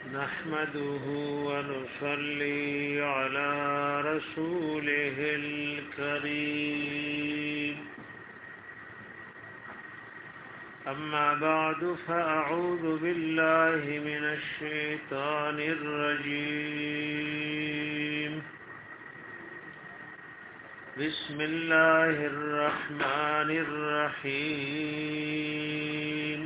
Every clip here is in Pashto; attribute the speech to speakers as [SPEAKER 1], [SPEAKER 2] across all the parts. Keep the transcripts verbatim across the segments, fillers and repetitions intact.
[SPEAKER 1] نحمده ونصلي على رسوله الكريم أما بعد فأعوذ بالله من الشيطان الرجيم بسم الله الرحمن الرحيم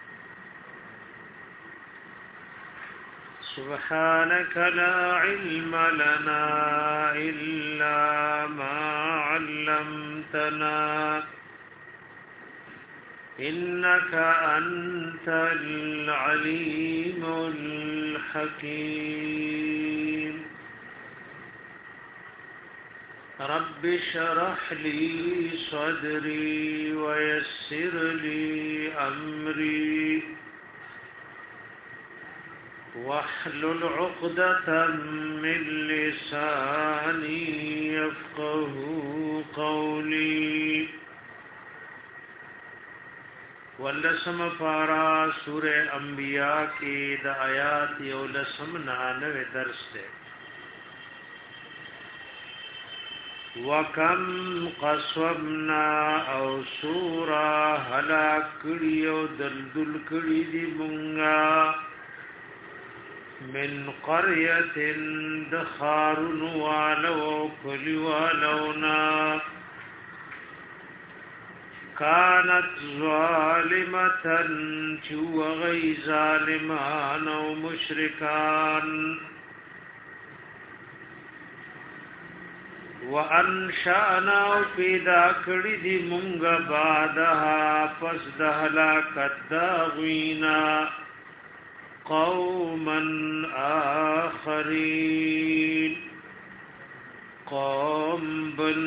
[SPEAKER 1] سبحانك لا علم لنا إلا ما علمتنا إنك أنت العليم الحكيم رب اشرح لي صدري ويسر لي أمري واحلل عقدة من لساني يفقه قولي ولسم پارا سورہ انبیاء کی دا آیات یو لسم نانوے درس دے وَكَمْ قَصْوَبْنَا او سورہ حلاک کڑی او دلدل کڑی دی منگا من قرية دخار والو كل والونا كانت ظالمة جو غي ظالمان ومشركان وانشأنا پیدا کړی دی مونږ بعدها پس د هلاکت داغوینا قوما آخرین قوم بل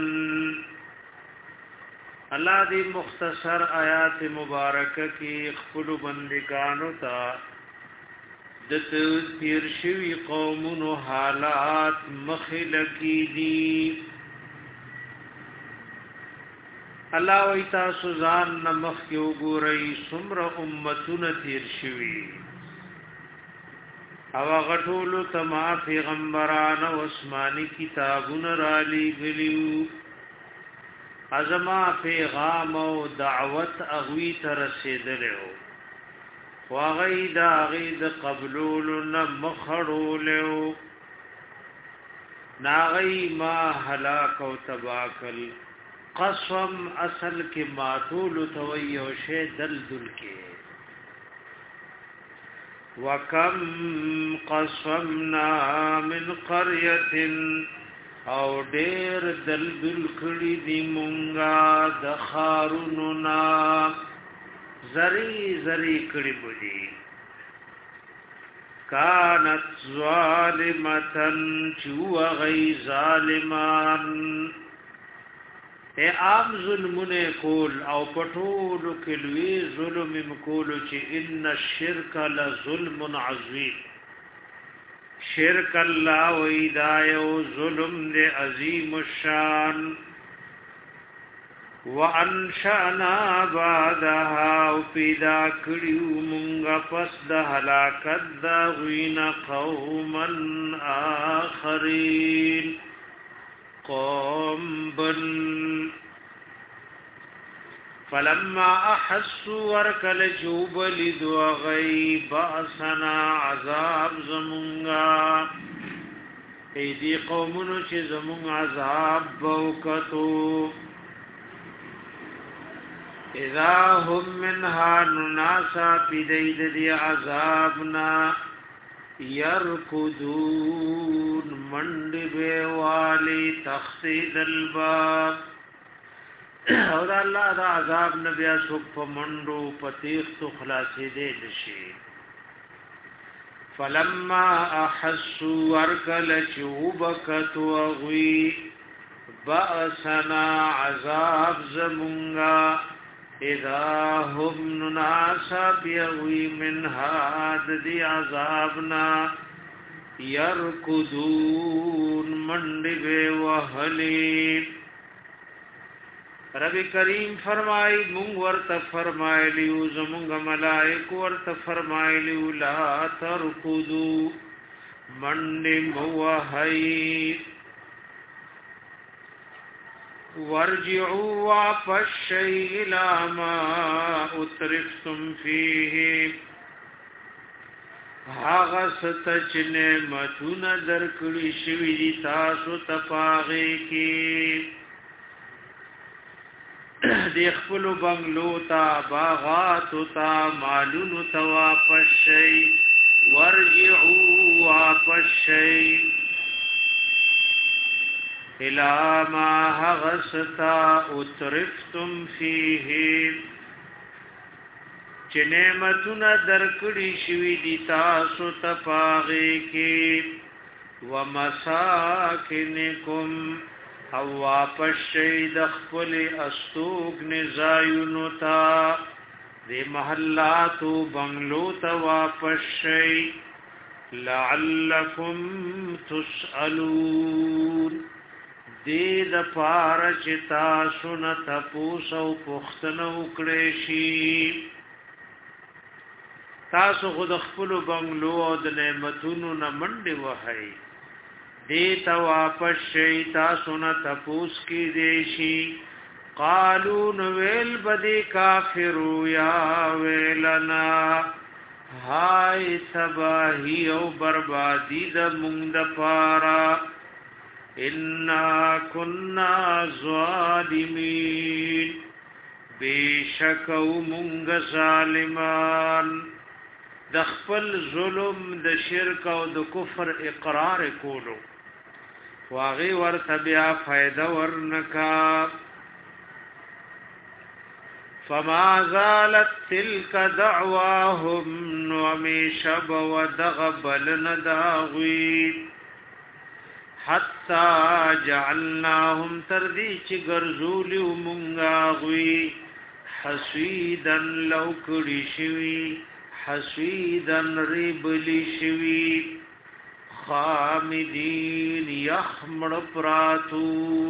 [SPEAKER 1] اللہ دی مختصر آیات مبارکہ کی خپل بندگانو تا د تیر شوی قومونو حالات مخلقی دی اللہ وی تاسو ځان نمخ یو ګورئ څومره امتونه تیر شوی او غټولو تما پیغمبران او اسماني کتابونه را لېږلیو ازما پیغام او دعوت اغوی ته رسېدلو واغی دا غی د قبولولو نه مخړولو ناغی ما هلاک او تباکل قسم اصل کې ماتول توي او شی دلدل کې وَكَمْ قَصَمْنَا مِنْ قَرْيَةٍ او ډېر دلدل کړي دي مونږه د خارونو نا زری زری کړي بودي كانت ظالمة چو غي ظالمان اے عام ظلمونه کول او پټولو کلوی ظلم مکولو چې ان الشرک لظلم عظیم شرک الله و ایدایو ظلم دے عظیم الشان وانشأنا بعدها پیدا کړیو مونږه پس د هلاکت دا غوینا قوما آخرین قوم بل فلما احسوا ورکل جوب لدو غیب باسنا عذاب زمونگا ایدی قومونو چه زمونگ عذاب بوکتو اذا هم منها نناسا پیدید دی عذابنا يركضون مند بيوالي تخصيد الباب او دا الله دا عذاب نبیا سوک په منډو پتیخ تو خلاصې دې نشي فلما احسوا ورکل چوبکت وغوي باسنا عذاب زمونگا اذا هم نناسا بیغوی من هاد دی عذابنا يركضون مند بيوالي رب کریم فرمای مونږ ورته فرمایلی او زمونږ ملائکه ورته فرمایلی لا ترکذو من موهی وارجعوا واپس الى ما اترفتم فيه هاغه ست نعمتون درکړي شوی دي تاسو ته پاغه کې د خپل بنگلو تا باغات تا مالونو ته واپس شي ورجعوا واپس شي الى ما هغستا اترفتم فيه چې نعمتونه درکړي شوی دي تاسو ته پاغه کې ومساکنکم او واپس شي د خپل استوګ نزایونو ته د محلاتو بنگلو ته واپس شي لعلکم تسألون دې د پاره چې تاسو نه تاسو او پوښتنه وکړئ شي تاسو خود خپل بنگلو او د نعمتونو نه منډه وهاي دې ته واپس شي تاسو نه تاسو کې دې شي قالو نویل بدی کافرو یا ویلنا هاي تباہی او بربادی د مونږ د پاره انا كنا ظالمين بشکو مونږ ظالمان د خپل ظلم د شرک او د کفر اقرار کولو واغي ورته بیا فائدہ ورنکا فما زالت تلك دعواهم ومشب ودغبل نداغوی حتا جعلناهم تردی چی گرزولی ومنگاغوی حسیدن لوکڑی شوی حسیدن ریبلی شوی خامدین یخمڑ پراتو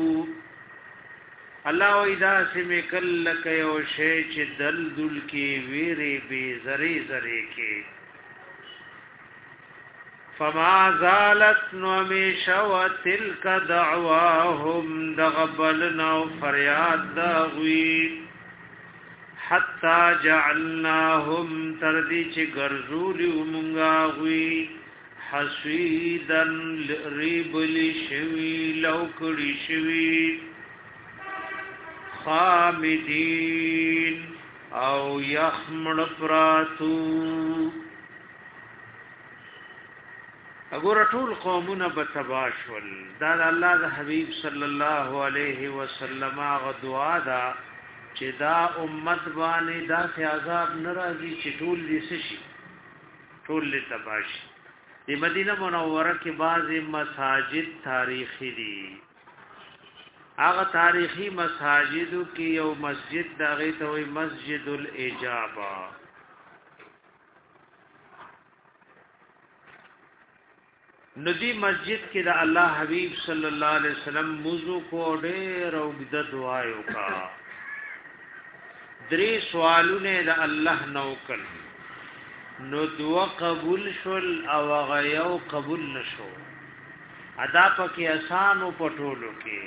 [SPEAKER 1] الله ویدا سم کل کيو شی چې دل دل کې ویری بي زری زری کې فما زالت نومیشو تلک دعواهم دغبلنا فریاد داغوی حتی جعلناهم تردی چه گرزولی ومنگاغوی حسیدن ریبلی شوی لوکڑی شوی خامدین او یخمڑ پراتو اگر ټول قومونه بتباشول دا الله د حبیب صلی الله علیه وسلم غ دعا دا چې دا امت باندې دا سي عذاب ناراضي چې ټول دې شي ټول دې تباشي د مدینه منوره کې بعضی مساجد تاریخي دي هغه تاریخي مساجدو کې یو مسجد دغه ته وي مسجد الاجابه ندی مسجد کې د الله حبیب صلی الله علیه وسلم موضوع کو ډېر او د دعایو کا درې سوالونه د الله نو کړ نو دعا قبول شول او غيو قبول نشو ادا پکې آسان او پټولو کې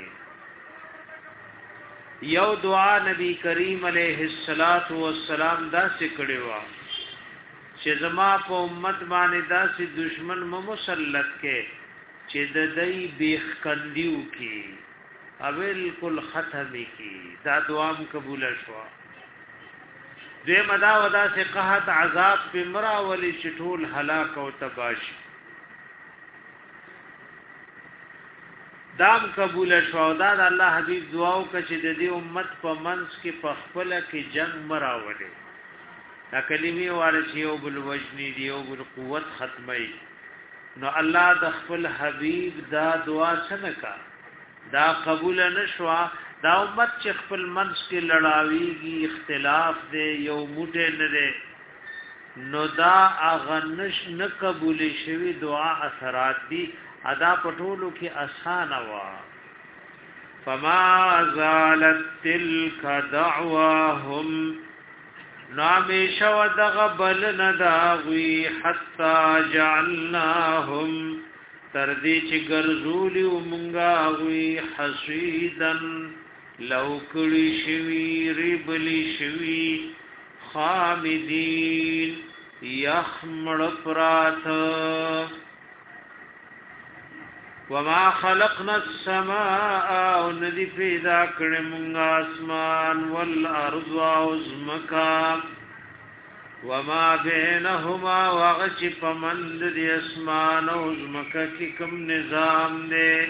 [SPEAKER 1] یو دعا نبی کریم علیه الصلاۃ والسلام دا سکړی و چې زما په امت باندې داسې دشمن مو مسلط کې چې د دې بیخ کندیو کې اول کل ختم کې دا دعا قبول شو دې مدا ودا سے قحط عذاب په مرا ولی چټول هلاک او تباش دام قبول شو دا د الله حبیب دعاو ک چې د دې امت په منځ کې په خپل کې جنگ مرا وله دا کلمې واره چې یو بل وجنی دی یو بل قوت ختمي نو الله د خپل حبيب دا دعا څنګه دا قبول نشوا دا امت چې خپل منځ کې لړاویږي اختلاف دی یو موټه نه دی نو دا اغنش نه قبول شوی دعا اثرات دي ادا پټولو کې آسان وا فما زالت تلك دعواهم نامیش و دغبل نداغوی حتی جعلناهم تردی چی گرزولی و منگاغوی حسیدن لوکلی شوی ریبلی شوی خامدین یخمڑ پرات وما خلقنا السماء وندی پیدا کړه مونږ اسمان والارض وازمکا وما بينهما وغش پمند دی اسمان او ازمکا کی کم نظام دے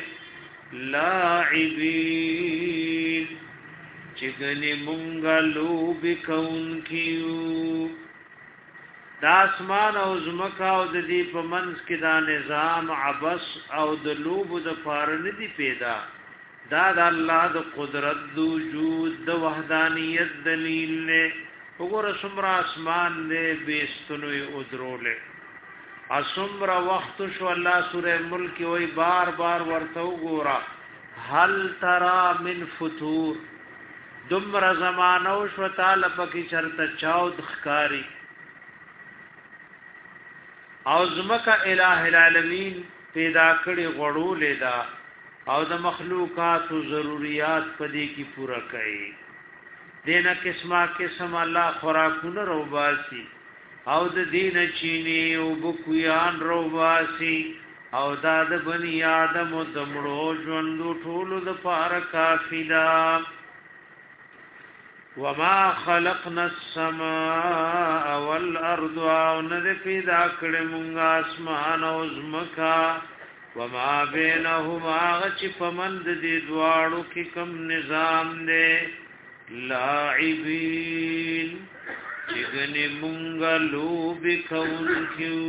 [SPEAKER 1] لاعبین چگنی مونږ لوب کون کیو دا اسمان او زمکا او د دې په منځ کې دا نظام عبس او د لوب د فارن دي پیدا دا د الله د قدرت د وجود د وحدانیت دلیل له وګوره څومره اسمان دې بیستنوي او درولې اسمره وخت شو الله سوره ملک وای بار بار ورته وګوره هل ترى من فتور دمر زمانو شو تعالی پکې چرته چاود خکاری او زمکا الہ العالمین پیدا کړي غړو لیدا او د مخلوقات او ضرورت پدې کی پورا کړي دینه قسمه قسم الله خوراکونه روباسي او د دین چینی او بکویان روباسي او دا د بنی آدم او د مړو ژوند ټول د پار کافی دا وما خلقنا السماء والارض وند پیدا کړه مونږه اسمان او زمکا وما بينهما غچ پمند دي دواړو کې کم نظام دے لاعبین چګنی مونږه لوب کون کیو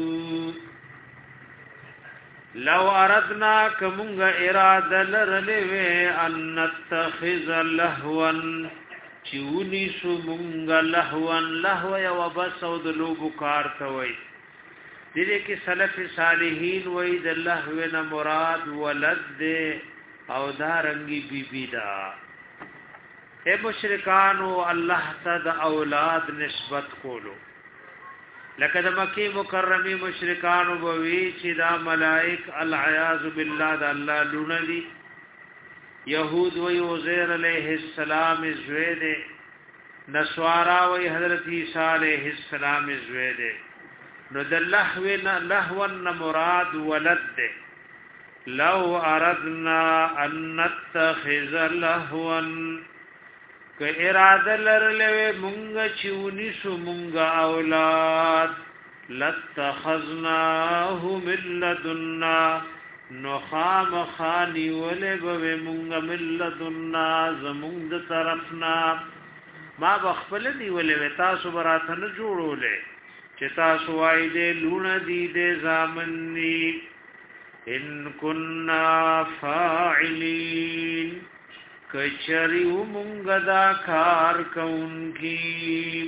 [SPEAKER 1] لو اردنا کمونږه اراده لرلې ان نتخذ لهوا چونی سو مونگا لحوان لحو یا وبس او د لوبو کار توي دې کې سلف صالحین وای د لحو نه مراد ولد دے او دا رنگی بی بی دا اے مشرکانو الله ته د اولاد نسبت کولو لکه د مکی مکرمی مشرکانو بوي چې دا ملائک العیاذ بالله د الله لونه دي یهود و عزیر علیہ السلام زوید نسوارا و حضرت عیسی علیہ السلام زوید نو د لهو لهو مراد ولد دے لو اردنا ان نتخذ لهوا که اراده لرلوه مونږ چونی سو مونږ اولاد لتخذناه من لدنا نو خام خانی ولی بوی مونگا ملتنا زمونگ دا طرفنا ما بخفل دی ولی وی تاسو براتن جوڑو لے چه تاسو آئی دے لون دی دے زامنی ان کننا فاعلین کچریو مونگ دا کار کون کی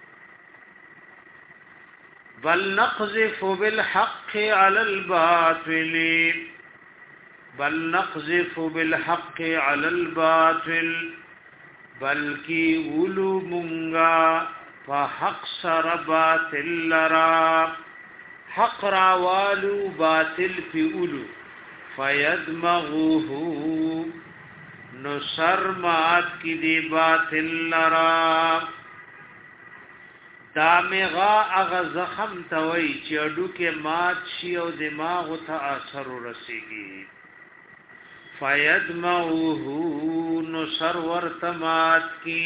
[SPEAKER 1] بل نقذف بالحق على الباطل بل نقذف بالحق على الباطل بلکی اولو منگا فحق سر باطل لرا حق راوالو باطل فی اولو فیدمغوه نصر مات کی دی باطل لرا دامغا اغا زخم توي چې اډو کې مات شي او دماغ ته اثر ورسیږي فیدمعه نصر ورتمات کی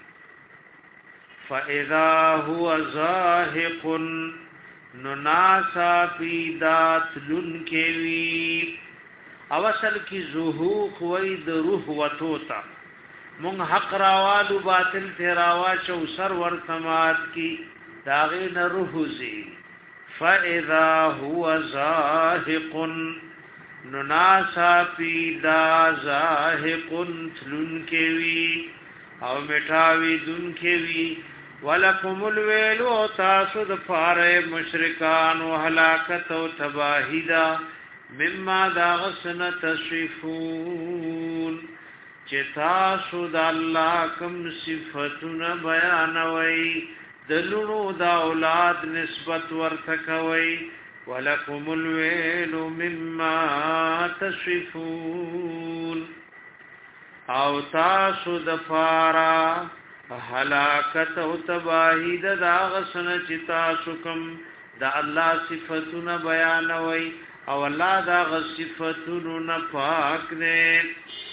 [SPEAKER 1] فاذا هو زاهق نناسا پیدات لن کېوي اوصل کی زهوق وای د روح وتوتا مون حق راوالو باطل تیراوا چو سر ورتمات کی داغین روحزی فاذا هو زاهق نناسا پیدا زاهق تلن کیوی او مٹاوی دن کیوی ولکم الویل و تاسو د پاره مشرکان و هلاکت و تباہی دا مما دا غسن تصفون چې تاسو د الله کوم صفاتونه بیانوي د لونو د اولاد نسبت ورته کوي ولکم الویل مما تصفون او تاسو د فارا هلاکت او تباہی د داغسن چې تاسو کوم د الله صفاتونه بیانوي او الله دا غ صفاتونو نه پاک دی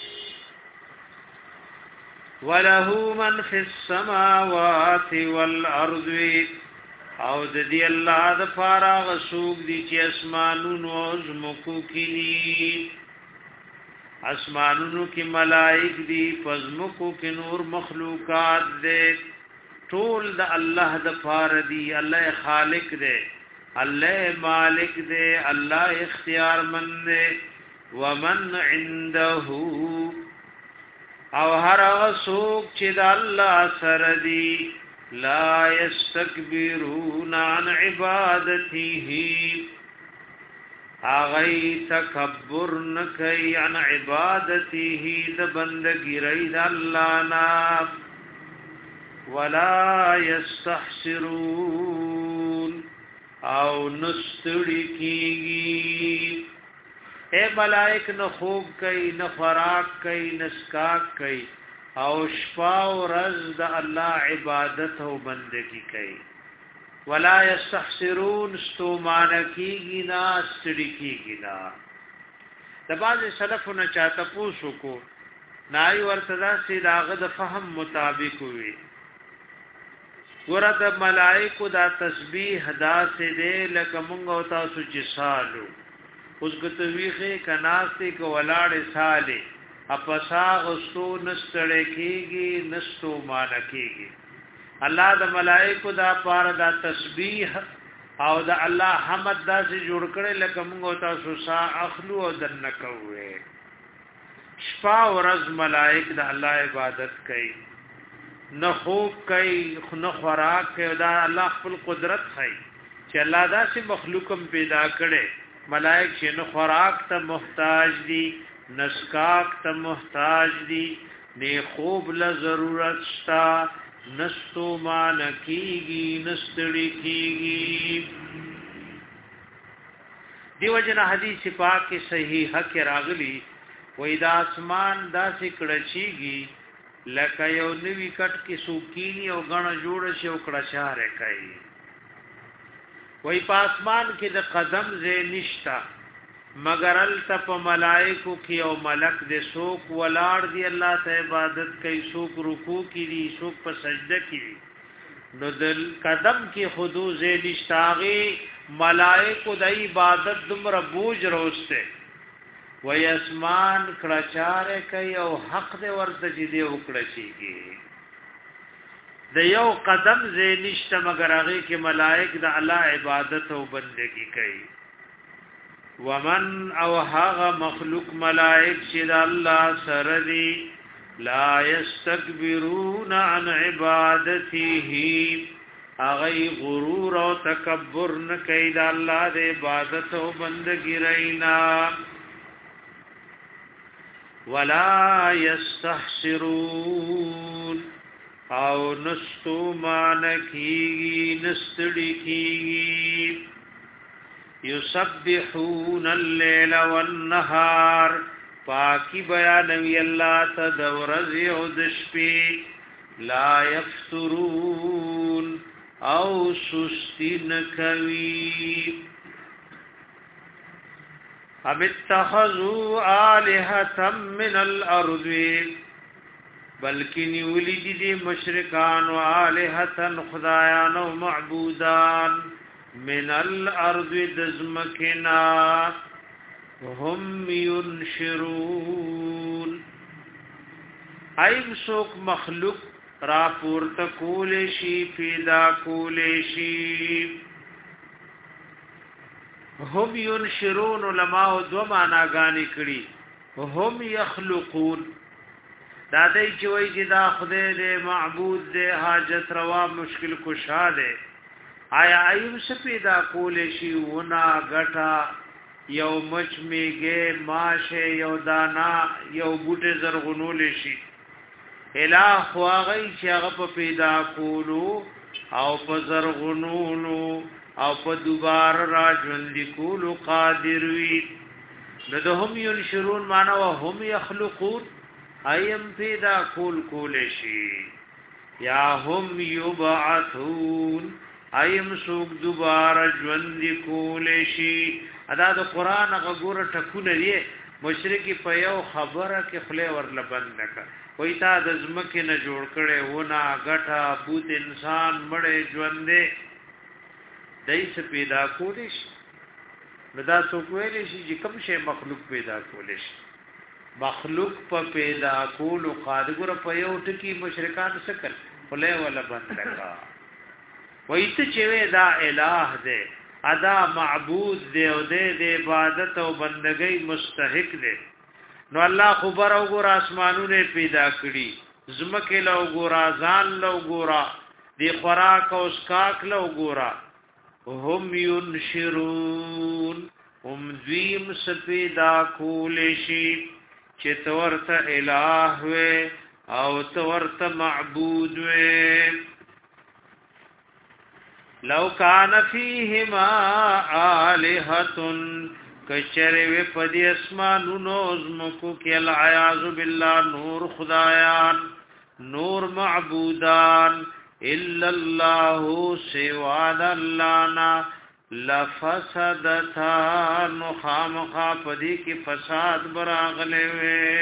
[SPEAKER 1] وله من فی السماوات والارض او د دې الله د فارا غسوق دي چې اسمانونو او زمکو کې اسمانونو کې ملائک دي پزمکو کې نور مخلوقات دي ټول د الله د فار دي الله خالق دی الله مالک دی الله اختیار من دی ومن عنده او هر هغه څوک چې د الله سره دي لا یستكبرون عن عبادته اغی تکبر نکی عن عبادته د بندگی رئی د اللہ نا ولا یستحسرون او نستڑی کیگی اے ملائک نہ خوب کئی نہ خوراک کئی نہ سکاک کئی او شپا و رز د اللہ عبادت و بندگی کئی ولا یستحسرون استومانکی نا استڑکی نا د باز سلفونه چاته پوسو کو نای ورتدا سي داغه د فهم مطابق وي ورته ملائکه دا تسبیح دا سي دې لکه مونږ او تاسو چې سالو اوس ګته ویخه کناسته کو ولاړ ساله اپسا غستو نستړی کیږي نستو مانکیږي الله د ملائکه دا پار دا تسبیح او د الله حمد دا سي جوړ کړي لکه موږ تاسو سا اخلو او دن کوي شپا ورځ ملائک د الله عبادت کوي نه خوب کوي نه خوراک کوي دا الله خپل قدرت کوي چې الله دا سي مخلوقم پیدا کړي ملائک چې نه خوراک ته محتاج دي نسکاک ته محتاج دي نه خوب له ضرورت شتا نستو مان کیگی نستڑی کیگی دیو جنا حدیث پاک کی صحیح حق راغلی وی دا اسمان دا سکڑچیگی لکه یو نوی کٹ کی سوکینی او گن جوڑ شی او کڑچار کئی وی پا اسمان کی دا قدم زی نشتا مگر التپ ملائکو کی او ملک دے سوک ولار دی اللہ تا عبادت کئی سوک رکوع کی دی سوک پا سجدہ کی دی نو دل قدم کی خودو زیدشتاغی ملائکو دا عبادت دمر بوج روستے وی اسمان کڑچارے کئی او حق دے ورد جدے اکڑچی کی دا یو قدم زیدشت مگر آغی کی ملائک دا اللہ عبادت و بندگی کئی ومن او هغه مخلوق ملائک چې د الله سره دي لا یستكبرون عن عبادته هغه غرور او تکبر نه کوي د الله د عبادت او بندګۍ رینا ولا یستحسرون او نستو مانکی نستړي کی یسبحون الليل والنهار پاکی بیانوی اللہ تدورز او دشپی لا یفترون او سستی نکوی ام اتخذوا آلہتا من الارض بلکی نیولی دی مشرکان و آلہتا خدایان و معبودان من الارض دزمکنا هم ينشرون ایم سوک مخلوق را پورت کولیشی پیدا کولیشی هم ينشرون علماء دو معناگانی کری هم يخلقون دادی چوئی جی دا خدای دے معبود دے حاجت روا مشکل کشا دے آیا ایو سپیدا کولی شی ونا گٹا یو مچ میګه ماشه یو دانا یو بوټه زرغونول شي الہ خواغی چې هغه په پیدا کولو او په زرغونولو او په دوباره را ژوند کولو قادر وي لدهم ينشرون معنا وهم يخلقون ايم پیدا کول کول شي یا هم يبعثون ايم سوق دوباره ژوند کول شي ادا د قران غوړه ټکونه دی مشرکی په یو خبره کې خله ورل بند کا وای تا د زمکه نه جوړ کړي ونه غټه بوت انسان مړې ژوندې دایس پیدا کولی شي دا څوک ویلی شي چې کوم شی مخلوق پیدا کولی شي مخلوق په پیدا کولو قادر په یو ټکی مشرکان سکل خله ولا بند کا وای ته چې دا الہ دې ادا معبود دی او د عبادت او بندګۍ مستحق دی نو الله خبر او ګور اسمانونه پیدا کړي زمکه لو ګورا ځان لو ګورا دی خوراک او اسکاک لو ګورا هم ينشرون هم دویم سپیدا کولشی چې تورته الہ وې او تورته معبود وې لو کان فیهما آلهۃ کچره و پدی اسمانونو زمکو کې العیاذ بالله نور خدایان نور معبودان الا الله سوا دلانا لفسدتا نخامخا پدی کی فساد براغلے وے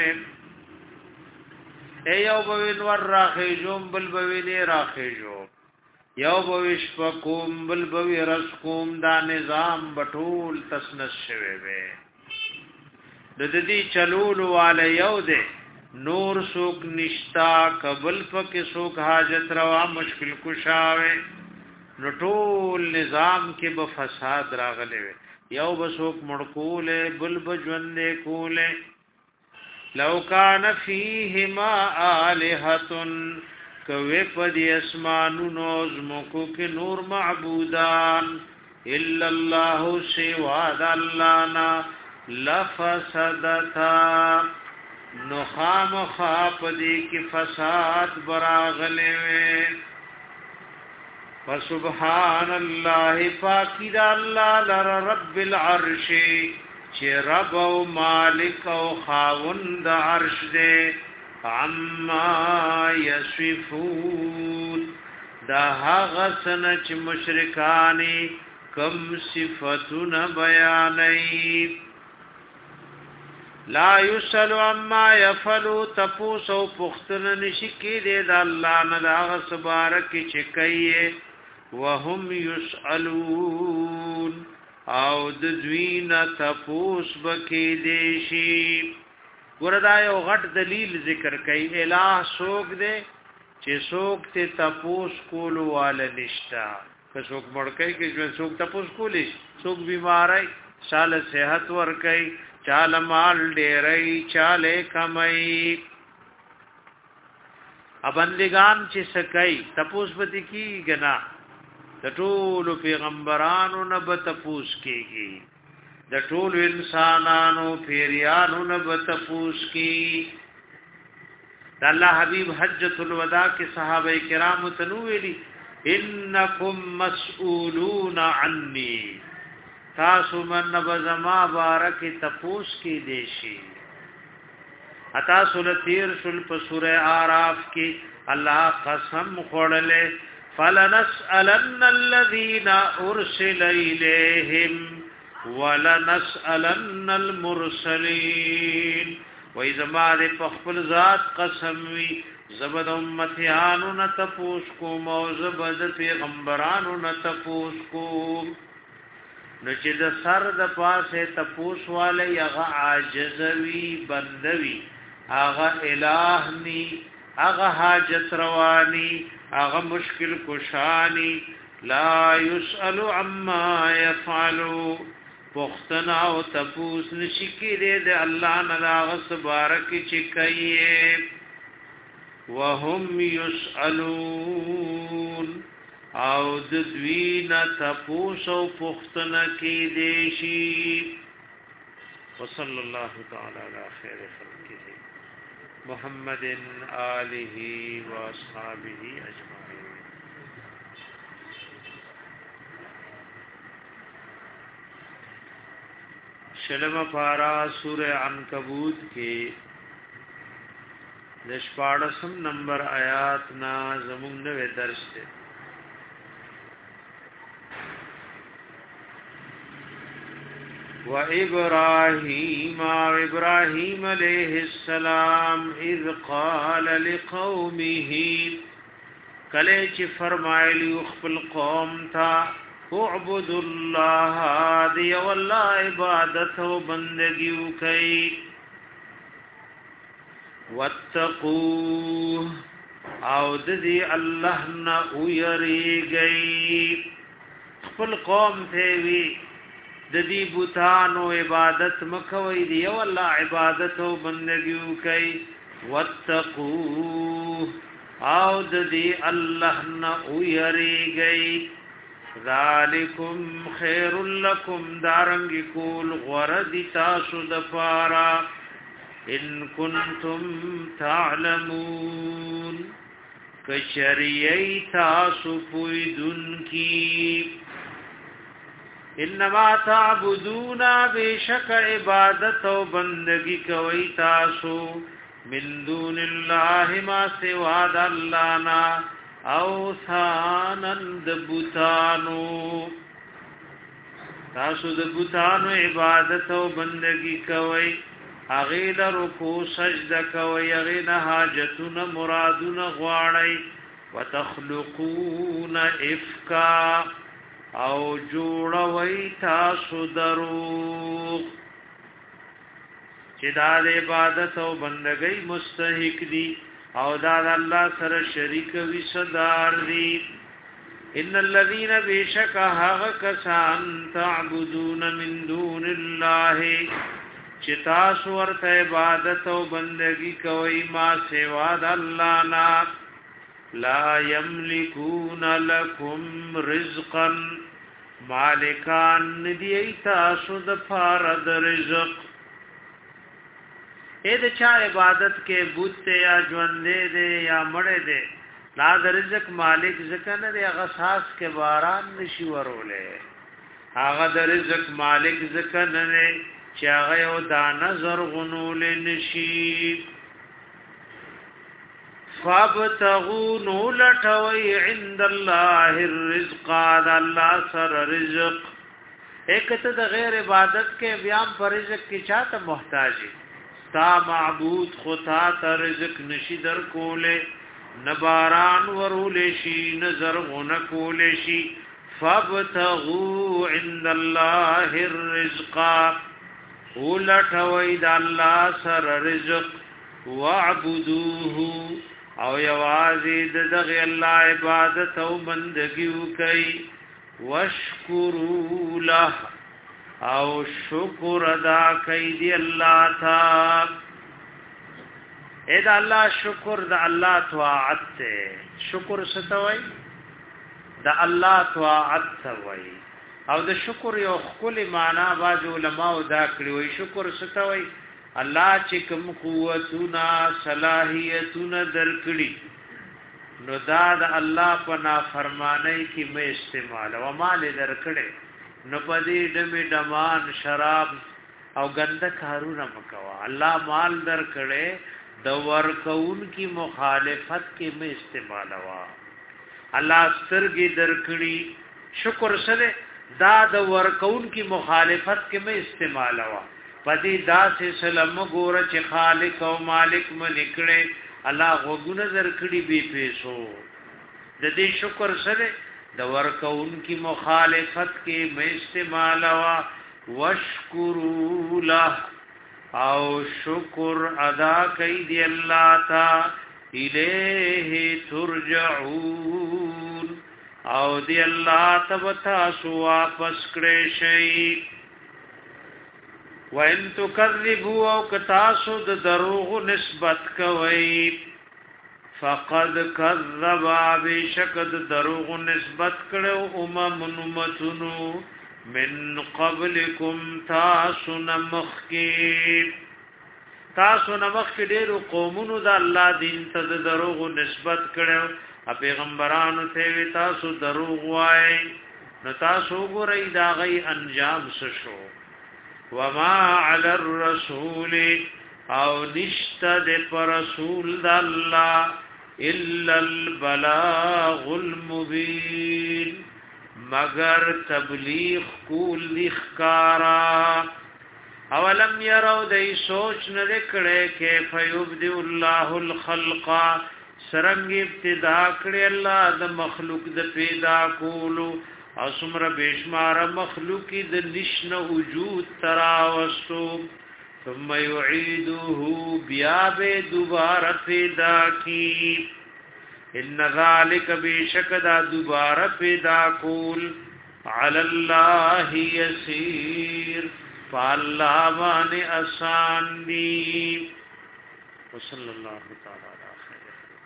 [SPEAKER 1] اے یو بوین ور راخی جوم بل بوین راخی جوم یو بویش پکوم بل بوی رسکوم دا نظام بطول تسنس شوے بے ددی چلول والا یو دے نور سوک نشتا قبل پک سوک حاجت روا مشکل کشاوے نټول نظام کې به فساد راغلی وي یو بسوک مړکولې بل بجوندې کولې لو کان فیهما آلهۃ کوي په دې اسمانونو زمکو کې نور معبودان الا الله سوا دلانا لفسدتا نخام خاپدی کی فساد براغلے وے فسبحان اللہ پاکی دا اللہ لر رب العرش چی رب و مالک و خاوند عرش دے عما یصفون دا حغسن چی مشرکانی کم صفتون بیانی لا یسل عما یفلو تپوسو پختن نشکی دے دا اللہ نداغ سبارک چکیے وهم یسالون او دذوین تپوس بکی دیشی وردا یو غټ دلیل ذکر کئی الہ سوک دے چې سوک تے تپوس کولو والا نشتا که سوک مڑکئی که جو سوک تپوس کولی سوک بیمارائی چال صحت ورکئی چال مال ډیرئی چال کمئی ابندگان چې سکئی تپوس بتی کی گنا د ټولو پیغمبرانو نه به تپوس کیږي د ټولو انسانانو پیریانو نه به تپوس کی د الله حبیب حجۃ الوداع کې صحابه کرام تنویلی انکم مسئولون عني تاسو من بزما بارک تپوس کی دیشی اتا سول تیر سول په سوره اعراف کې الله قسم خورلې فلنسألن الذين ارسل اليهم ولنسألن المرسلين واذا ما دې په خپل ذات قسم وی زبد امتیانو نه تپوس کوم او زبد پیغمبرانو نه تپوس کوم نو چې د سر د پاسه تپوس والے هغه عاجزوي بندوي هغه الہني هغه حاجت رواني هغه مشکل کشانی لا يسأل عما يفعلوا پختنا او تپوس نشکی دے دے اللہ نلاغس بارک چکئیے وهم يسألون او ددوین تپوس او پختنا کی دیشی وصلى الله تعالى على خير خلقه محمد آله واصحابه اجمعين. شلم پارا سورہ عنکبوت کے دشپاڑسم نمبر آیات نا زمون نوے درس تے وَإِبْرَاهِيمَ وَإِبْرَاهِيمَ عَلَيْهِ السَّلَامُ إِذْ قَالَ لِقَوْمِهِ کله چې فرمایلی خپل قوم ته اعبدوا الله دی والله عبادت او بندگی وکي واتقوا او د دې الله نه ويریږي. خپل قوم ته وی د دې بوتانو عبادت مکوئ دی او الله عبادت او بندگی وکي واتقوا او د دې الله نه ويریږي. ذالکم خیر لکم دارنګ کول غرد تاسو د پارا ان کنتم تعلمون کشریئی تاسو پویدن کی. انما تعبدون بیشک عبادت و بندگی کوي تاسو من دون الله ما سوا د الله نا او ثانند بوتانو تاسو د بوتانو عبادت او بندگی کوي اغیل رکو سجده کوي اغیل حاجتون مرادون غواړي وتخلقون افکا او جوړوي تاسو دروغ چې دا د عبادت او بندګۍ مستحق دي او دا الله سره شریک وي صدار دي. ان الذين بشك هغه کسان تعبدون من دون الله چې تاسو ورته عبادت او بندګي کوي ما سوا د الله نه لا يملكون لكم رزقا مالکان ندی تاسو د فارد رزق. اې د چا عبادت کې بوت یا ژوندې دې یا مړې دې لا د رزق مالک ځکه نه دی هغه ساس کې باران نشي ورولې هغه د رزق مالک ځکه نه دی چې هغه یو دانه زرغونول نشي. فابتغوا نولټوي عند الله الرزق ذا الله سر رزق. ایکته د غیر عبادت کې بیان پر رزق کې چاته محتاجي تا معبود خدا ته رزق نشي در کوله نباران ورول شي نظر غن کول شي. فابتغوا عند الله الرزق ولټوي د الله سر رزق واعبدوه او یوازې دغه الله عبادت او بندګي وکي واشکروا له او شکر ادا کوي دی الله تا. اې دا الله شکر د الله طاعت ته شکر ستوي د الله طاعت ستوي او د شکر یو خپل معنا باج علماء دا کړی وي. شکر ستوي الله چې کوم قوتونه صلاحیتونه درکړي نو دا د الله په نافرمانی کې مې استعمال او مال درکړي نو پدې دمه دمان شراب او ګنده کارونه مکوا. الله مال درکړي د ورکون کی مخالفت کې مې استعمال وا. الله سترګې درکړي شکر سره دا د ورکون کی مخالفت کې مې استعمال وا. پدې داسې سلام ګور چې خالق او مالک م نکړي الله غوګونه درکړي به پیسو د دې شکر سره د ورکون کی مخالفت کې مې استعمال وا. واشکروا له او شکر ادا کوي دی الله تا الیه ترجعون او دی الله تبتا سو واپس کړئ شي. وَإِن تُكَذِّبُوا أَوْ كَتَاسُوا د دروغ نسبت کوي فقد كذب بشک د دروغ نسبت کړو امم امتونو من قبلكم تاسو نمخکی تاسو نمخکی ډیرو قومونو د الله دین ته د دروغ نسبت کړو پیغمبرانو ته وی تاسو دروغ وای نو تاسو ګورئ دا غي انجام شو وما علی الرسول او نشته د رسول د الله الا البلاغ المبین مگر تبلیغ کول لخکارا اولم يروا دای سوچ نه کړي کې فیبدی الله الخلق سرنګ ابتدا کړي الله د مخلوق د پیدا کولو او څومره بشمار مخلوق د نشن وجود تراوستو ثم يعيده بیا به دوباره پیدا کی ان ذالک بیشک دا دوباره پیدا کول علی الله یسیر فالله باندې آسان دی وصلی الله تعالی علی خیر